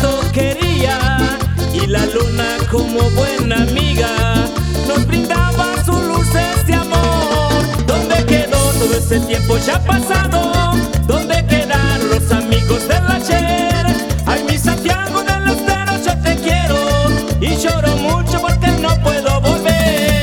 tanto quería y la luna como buena amiga nos brindaba sus luces de amor. ¿Dónde quedó todo ese tiempo ya pasado? ¿Dónde quedaron los amigos del ayer? Ay, mi Santiago del Estero, yo te quiero y lloro mucho porque no puedo volver.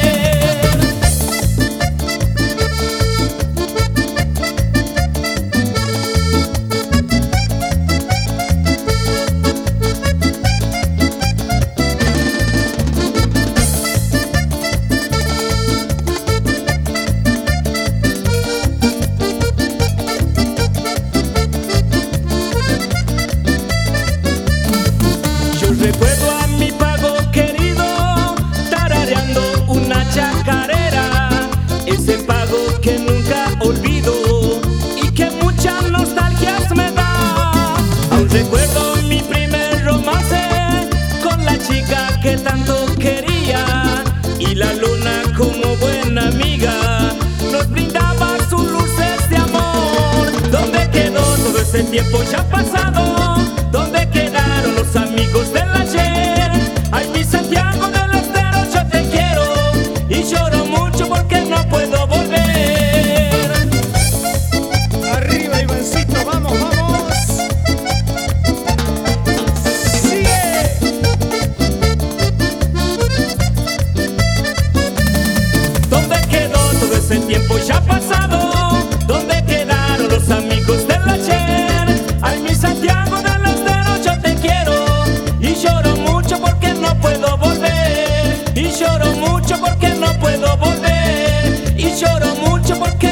Recuerdo a mi pago querido tarareando una chacarera, ese pago que nunca olvido y que muchas nostalgias me da. Aún recuerdo mi primer romance con la chica que tanto quería y la luna como buena amiga nos brindaba sus luces de amor. ¿Dónde quedó todo ese tiempo ya pasado? ¿Dónde quedaron los amigos del ayer? Ay, mi Santiago del Estero, yo te quiero y lloro mucho porque no puedo volver. Arriba, Ivancito, vamos, vamos. Sigue. ¿Dónde quedó todo ese tiempo ya pasado? ¿Dónde quedaron los amigos del ayer? Ay, mi Santiago del Estero, yo te quiero y lloro mucho porque no puedo volver. Y lloro mucho porque no puedo volver. Y lloro mucho porque